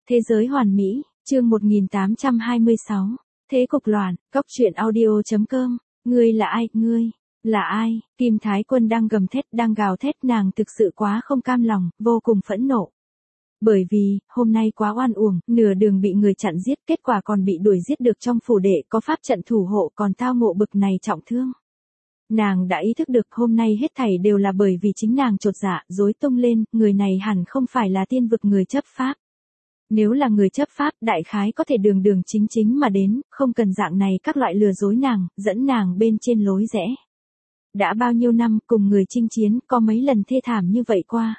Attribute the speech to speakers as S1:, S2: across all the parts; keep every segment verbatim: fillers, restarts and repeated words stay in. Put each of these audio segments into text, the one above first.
S1: Thế giới hoàn mỹ, chương một nghìn tám trăm hai mươi sáu. Thế cục loạn, góc truyện audio.com. Ngươi là ai, ngươi? Là ai? Kim Thái Quân đang gầm thét, đang gào thét, nàng thực sự quá không cam lòng, vô cùng phẫn nộ. Bởi vì, hôm nay quá oan uổng, nửa đường bị người chặn giết, kết quả còn bị đuổi giết được trong phủ đệ, có pháp trận thủ hộ còn tao ngộ bực này trọng thương. Nàng đã ý thức được hôm nay hết thảy đều là bởi vì chính nàng chột dạ, rối tung lên, người này hẳn không phải là tiên vực người chấp pháp. Nếu là người chấp pháp, đại khái có thể đường đường chính chính mà đến, không cần dạng này các loại lừa dối nàng, dẫn nàng bên trên lối rẽ. Đã bao nhiêu năm cùng người chinh chiến, có mấy lần thê thảm như vậy qua.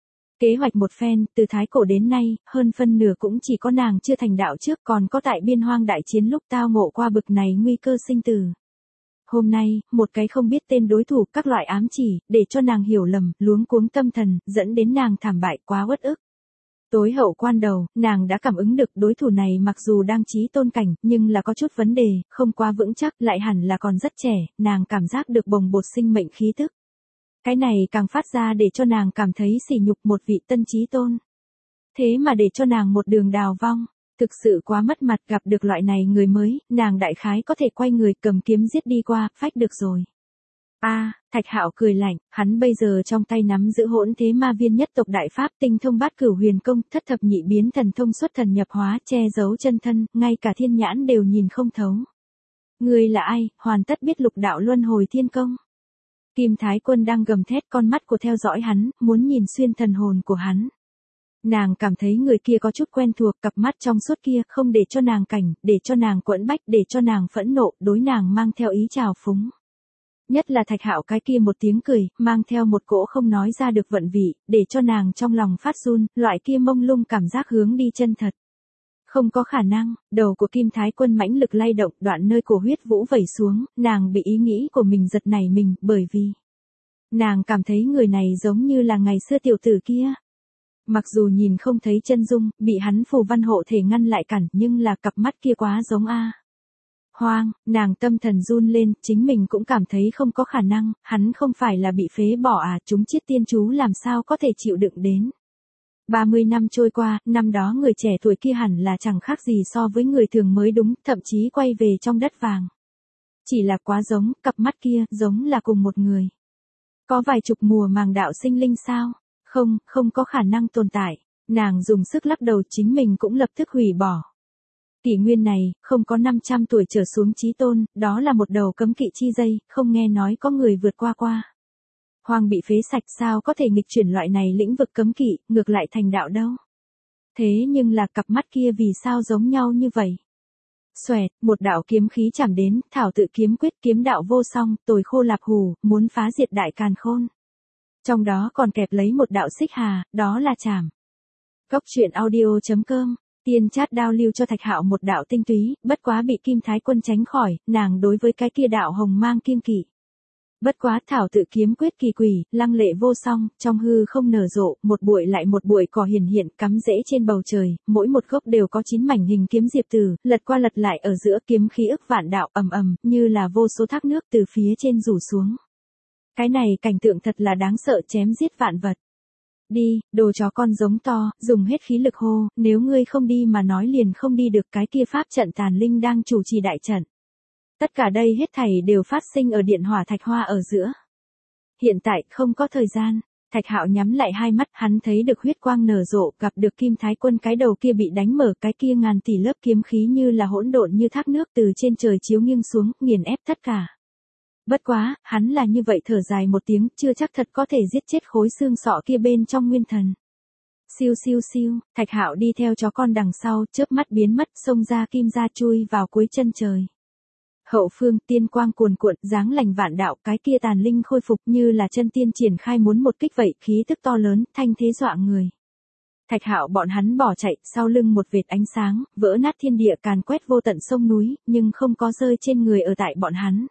S1: Kế hoạch một phen, từ thái cổ đến nay, hơn phân nửa cũng chỉ có nàng chưa thành đạo trước, còn có tại biên hoang đại chiến lúc tao ngộ qua bực này nguy cơ sinh tử. Hôm nay, một cái không biết tên đối thủ, các loại ám chỉ, để cho nàng hiểu lầm, luống cuống tâm thần, dẫn đến nàng thảm bại quá uất ức. Tối hậu quan đầu, nàng đã cảm ứng được đối thủ này mặc dù đang chí tôn cảnh, nhưng là có chút vấn đề, không quá vững chắc, lại hẳn là còn rất trẻ, nàng cảm giác được bồng bột sinh mệnh khí tức. Cái này càng phát ra để cho nàng cảm thấy sỉ nhục một vị tân chí tôn. Thế mà để cho nàng một đường đào vong, thực sự quá mất mặt, gặp được loại này người mới, nàng đại khái có thể quay người cầm kiếm giết đi qua, phách được rồi. A, à, Thạch Hạo cười lạnh, hắn bây giờ trong tay nắm giữ hỗn thế ma viên nhất tộc đại pháp tinh thông bát cửu huyền công, thất thập nhị biến thần thông xuất thần nhập hóa, che giấu chân thân, ngay cả thiên nhãn đều nhìn không thấu. Ngươi là ai, hoàn tất biết lục đạo luân hồi thiên công. Kim Thái Quân đang gầm thét, con mắt của theo dõi hắn, muốn nhìn xuyên thần hồn của hắn. Nàng cảm thấy người kia có chút quen thuộc, cặp mắt trong suốt kia, không để cho nàng cảnh, để cho nàng quẫn bách, để cho nàng phẫn nộ, đối nàng mang theo ý trào phúng. Nhất là Thạch Hạo cái kia một tiếng cười, mang theo một cỗ không nói ra được vận vị, để cho nàng trong lòng phát run, loại kia mông lung cảm giác hướng đi chân thật. Không có khả năng, đầu của Kim Thái Quân mãnh lực lay động, đoạn nơi cổ huyết vũ vẩy xuống, nàng bị ý nghĩ của mình giật nảy mình, bởi vì nàng cảm thấy người này giống như là ngày xưa tiểu tử kia. Mặc dù nhìn không thấy chân dung, bị hắn phù văn hộ thể ngăn lại cản, nhưng là cặp mắt kia quá giống a. Hoang, nàng tâm thần run lên, chính mình cũng cảm thấy không có khả năng, hắn không phải là bị phế bỏ à, chúng chiết tiên chú làm sao có thể chịu đựng đến. ba mươi năm trôi qua, năm đó người trẻ tuổi kia hẳn là chẳng khác gì so với người thường mới đúng, thậm chí quay về trong đất vàng. Chỉ là quá giống, cặp mắt kia, giống là cùng một người. Có vài chục mùa màng đạo sinh linh sao? Không, không có khả năng tồn tại. Nàng dùng sức lắc đầu, chính mình cũng lập tức hủy bỏ. Kỷ nguyên này, không có năm trăm tuổi trở xuống chí tôn, đó là một đầu cấm kỵ chi dây, không nghe nói có người vượt qua qua. Hoang bị phế sạch, sao có thể nghịch chuyển loại này lĩnh vực cấm kỵ, ngược lại thành đạo đâu. Thế nhưng là cặp mắt kia vì sao giống nhau như vậy? Xoẹt, một đạo kiếm khí chạm đến, thảo tự kiếm quyết, kiếm đạo vô song, tồi khô lạp hủ, muốn phá diệt đại càn khôn. Trong đó còn kẹp lấy một đạo xích hà, đó là chảm. Góc truyện audio.com. Tiên Chát đao lưu cho Thạch Hạo một đạo tinh túy, bất quá bị Kim Thái Quân tránh khỏi, nàng đối với cái kia đạo hồng mang kiêng kỵ. Bất quá thảo tự kiếm quyết kỳ quỷ, lăng lệ vô song, trong hư không nở rộ, một bụi lại một bụi cỏ hiển hiện cắm rễ trên bầu trời, mỗi một gốc đều có chín mảnh hình kiếm diệp tử, lật qua lật lại ở giữa, kiếm khí ức vạn đạo ầm ầm, như là vô số thác nước từ phía trên rủ xuống. Cái này cảnh tượng thật là đáng sợ, chém giết vạn vật. Đi, đồ chó con giống to, dùng hết khí lực hô, nếu ngươi không đi mà nói liền không đi được, cái kia pháp trận tàn linh đang chủ trì đại trận. Tất cả đây hết thảy đều phát sinh ở điện hỏa thạch hoa ở giữa. Hiện tại không có thời gian, Thạch Hạo nhắm lại hai mắt, hắn thấy được huyết quang nở rộ, gặp được Kim Thái Quân cái đầu kia bị đánh mở, cái kia ngàn tỷ lớp kiếm khí như là hỗn độn như thác nước từ trên trời chiếu nghiêng xuống, nghiền ép tất cả. Bất quá, hắn là như vậy thở dài một tiếng, chưa chắc thật có thể giết chết khối xương sọ kia bên trong nguyên thần. Siêu siêu siêu, Thạch Hạo đi theo chó con đằng sau, chớp mắt biến mất, xông ra kim ra chui vào cuối chân trời. Hậu phương tiên quang cuồn cuộn, dáng lành vạn đạo, cái kia tàn linh khôi phục như là chân tiên triển khai muốn một kích vậy, khí tức to lớn, thanh thế dọa người. Thạch Hạo bọn hắn bỏ chạy, sau lưng một vệt ánh sáng, vỡ nát thiên địa càn quét vô tận sông núi, nhưng không có rơi trên người ở tại bọn hắn.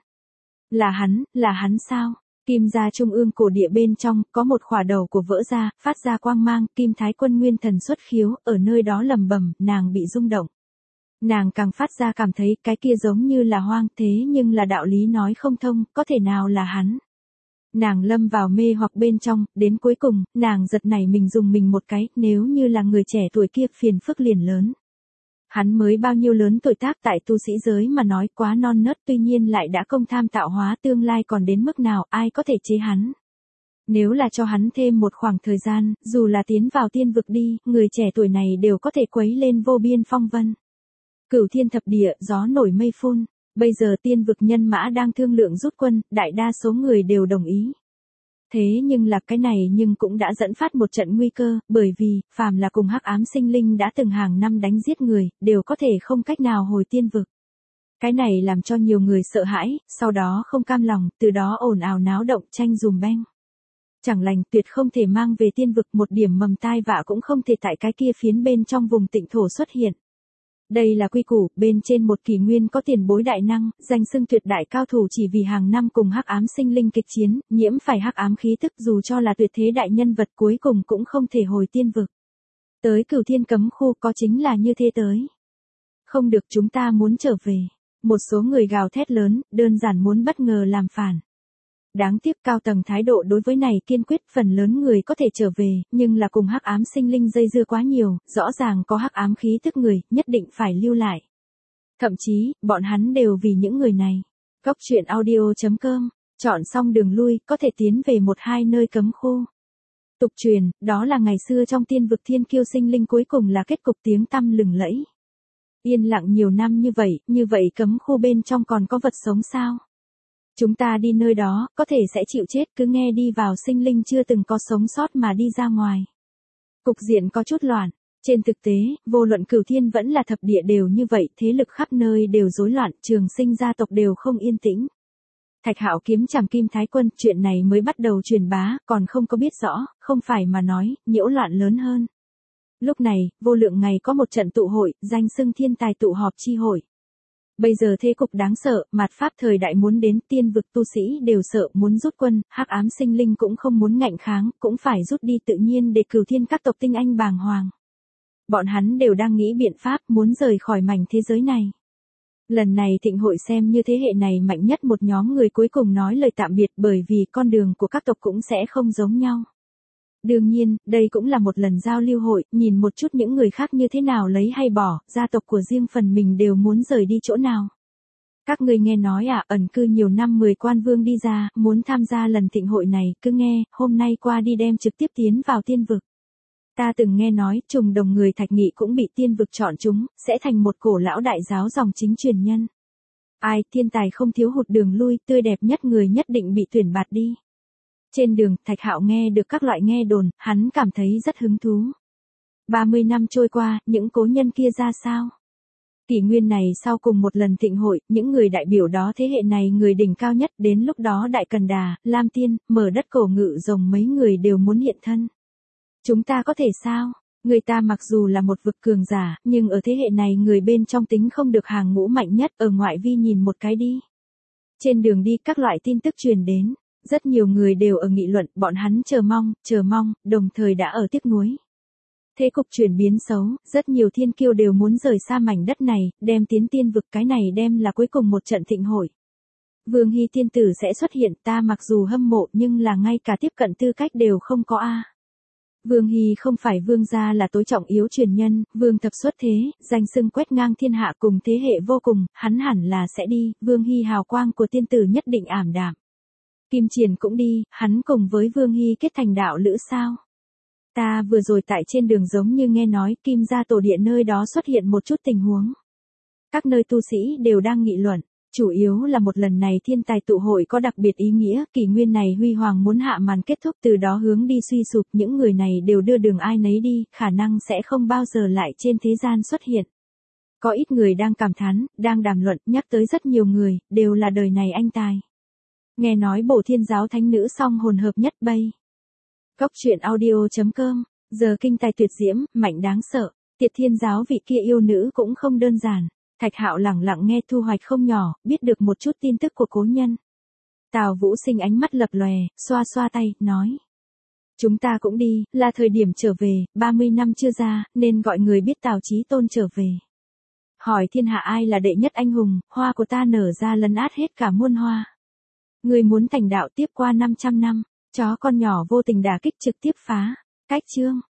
S1: Là hắn, là hắn sao? Kim gia trung ương cổ địa bên trong, có một khỏa đầu của vỡ ra, phát ra quang mang, Kim Thái Quân nguyên thần xuất khiếu, ở nơi đó lầm bầm, nàng bị rung động. Nàng càng phát ra cảm thấy cái kia giống như là hoang, thế nhưng là đạo lý nói không thông, có thể nào là hắn. Nàng lâm vào mê hoặc bên trong, đến cuối cùng, nàng giật nảy mình dùng mình một cái, nếu như là người trẻ tuổi kia phiền phức liền lớn. Hắn mới bao nhiêu lớn tuổi tác tại tu sĩ giới mà nói quá non nớt, tuy nhiên lại đã công tham tạo hóa tương lai còn đến mức nào ai có thể chế hắn. Nếu là cho hắn thêm một khoảng thời gian, dù là tiến vào tiên vực đi, người trẻ tuổi này đều có thể quấy lên vô biên phong vân. Cửu thiên thập địa, gió nổi mây phun, bây giờ tiên vực nhân mã đang thương lượng rút quân, đại đa số người đều đồng ý. Thế nhưng là cái này nhưng cũng đã dẫn phát một trận nguy cơ, bởi vì, phàm là cùng hắc ám sinh linh đã từng hàng năm đánh giết người, đều có thể không cách nào hồi tiên vực. Cái này làm cho nhiều người sợ hãi, sau đó không cam lòng, từ đó ồn ào náo động tranh dùm beng. Chẳng lành tuyệt không thể mang về tiên vực, một điểm mầm tai vạ cũng không thể tại cái kia phiến bên trong vùng tịnh thổ xuất hiện. Đây là quy củ, bên trên một kỷ nguyên có tiền bối đại năng, danh xưng tuyệt đại cao thủ chỉ vì hàng năm cùng hắc ám sinh linh kịch chiến, nhiễm phải hắc ám khí tức dù cho là tuyệt thế đại nhân vật cuối cùng cũng không thể hồi tiên vực. Tới cửu thiên cấm khu có chính là như thế tới. Không được, chúng ta muốn trở về. Một số người gào thét lớn, đơn giản muốn bất ngờ làm phản. Đáng tiếc cao tầng thái độ đối với này kiên quyết, phần lớn người có thể trở về, nhưng là cùng hắc ám sinh linh dây dưa quá nhiều, rõ ràng có hắc ám khí tức người, nhất định phải lưu lại. Thậm chí, bọn hắn đều vì những người này. Góc truyện audio chấm com, chọn xong đường lui, có thể tiến về một hai nơi cấm khu. Tục truyền, đó là ngày xưa trong tiên vực thiên kiêu sinh linh cuối cùng là kết cục tiếng tăm lừng lẫy. Yên lặng nhiều năm như vậy, như vậy cấm khu bên trong còn có vật sống sao? Chúng ta đi nơi đó, có thể sẽ chịu chết, cứ nghe đi vào sinh linh chưa từng có sống sót mà đi ra ngoài. Cục diện có chút loạn. Trên thực tế, vô luận cửu thiên vẫn là thập địa đều như vậy, thế lực khắp nơi đều rối loạn, trường sinh gia tộc đều không yên tĩnh. Thạch Hạo kiếm chảm Kim Thái Quân, chuyện này mới bắt đầu truyền bá, còn không có biết rõ, không phải mà nói, nhiễu loạn lớn hơn. Lúc này, vô lượng ngày có một trận tụ hội, danh xưng thiên tài tụ họp chi hội. Bây giờ thế cục đáng sợ, mạt pháp thời đại muốn đến, tiên vực tu sĩ đều sợ, muốn rút quân, hắc ám sinh linh cũng không muốn ngạnh kháng, cũng phải rút đi, tự nhiên để cửu thiên các tộc tinh anh bàng hoàng. Bọn hắn đều đang nghĩ biện pháp, muốn rời khỏi mảnh thế giới này. Lần này thịnh hội xem như thế hệ này mạnh nhất một nhóm người cuối cùng nói lời tạm biệt, bởi vì con đường của các tộc cũng sẽ không giống nhau. Đương nhiên, đây cũng là một lần giao lưu hội, nhìn một chút những người khác như thế nào lấy hay bỏ, gia tộc của riêng phần mình đều muốn rời đi chỗ nào. Các người nghe nói à, ẩn cư nhiều năm mười quan vương đi ra, muốn tham gia lần thịnh hội này, cứ nghe, hôm nay qua đi đem trực tiếp tiến vào tiên vực. Ta từng nghe nói, trùng đồng người Thạch Nghị cũng bị tiên vực chọn chúng, sẽ thành một cổ lão đại giáo dòng chính truyền nhân. Ai, thiên tài không thiếu hụt đường lui, tươi đẹp nhất người nhất định bị tuyển bạt đi. Trên đường, Thạch Hạo nghe được các loại nghe đồn, hắn cảm thấy rất hứng thú. ba mươi năm trôi qua, những cố nhân kia ra sao? Kỷ nguyên này sau cùng một lần thịnh hội, những người đại biểu đó thế hệ này người đỉnh cao nhất, đến lúc đó Đại Cần Đà, Lam Tiên, Mở Đất Cổ Ngự Rồng mấy người đều muốn hiện thân. Chúng ta có thể sao? Người ta mặc dù là một vực cường giả, nhưng ở thế hệ này người bên trong tính không được hàng ngũ mạnh nhất, ở ngoại vi nhìn một cái đi. Trên đường đi các loại tin tức truyền đến. Rất nhiều người đều ở nghị luận, bọn hắn chờ mong, chờ mong, đồng thời đã ở tiếc nuối. Thế cục chuyển biến xấu, rất nhiều thiên kiêu đều muốn rời xa mảnh đất này, đem tiến tiên vực, cái này đem là cuối cùng một trận thịnh hội. Vương Hy tiên tử sẽ xuất hiện, ta mặc dù hâm mộ nhưng là ngay cả tiếp cận tư cách đều không có a. Vương Hy không phải vương gia là tối trọng yếu truyền nhân, vương thập xuất thế, danh xưng quét ngang thiên hạ cùng thế hệ vô cùng, hắn hẳn là sẽ đi, Vương Hy hào quang của tiên tử nhất định ảm đạm. Kim Triển cũng đi, hắn cùng với Vương Hy kết thành đạo lữ sao? Ta vừa rồi tại trên đường giống như nghe nói Kim gia tổ địa nơi đó xuất hiện một chút tình huống. Các nơi tu sĩ đều đang nghị luận, chủ yếu là một lần này thiên tài tụ hội có đặc biệt ý nghĩa, kỷ nguyên này huy hoàng muốn hạ màn kết thúc, từ đó hướng đi suy sụp, những người này đều đưa đường ai nấy đi, khả năng sẽ không bao giờ lại trên thế gian xuất hiện. Có ít người đang cảm thán, đang đàm luận, nhắc tới rất nhiều người, đều là đời này anh tài. Nghe nói Bổ Thiên giáo thánh nữ song hồn hợp nhất bay. Góc truyện audio chấm com, giờ kinh tài tuyệt diễm, mạnh đáng sợ, Tiệt Thiên giáo vị kia yêu nữ cũng không đơn giản. Thạch Hạo lẳng lặng nghe thu hoạch không nhỏ, biết được một chút tin tức của cố nhân. Tào Vũ Sinh ánh mắt lập lòe, xoa xoa tay, nói. Chúng ta cũng đi, là thời điểm trở về, ba mươi năm chưa ra, nên gọi người biết Tào Chí Tôn trở về. Hỏi thiên hạ ai là đệ nhất anh hùng, hoa của ta nở ra lấn át hết cả muôn hoa. Ngươi muốn thành đạo tiếp qua năm trăm năm, chó con nhỏ vô tình đả kích trực tiếp phá. Cách chương.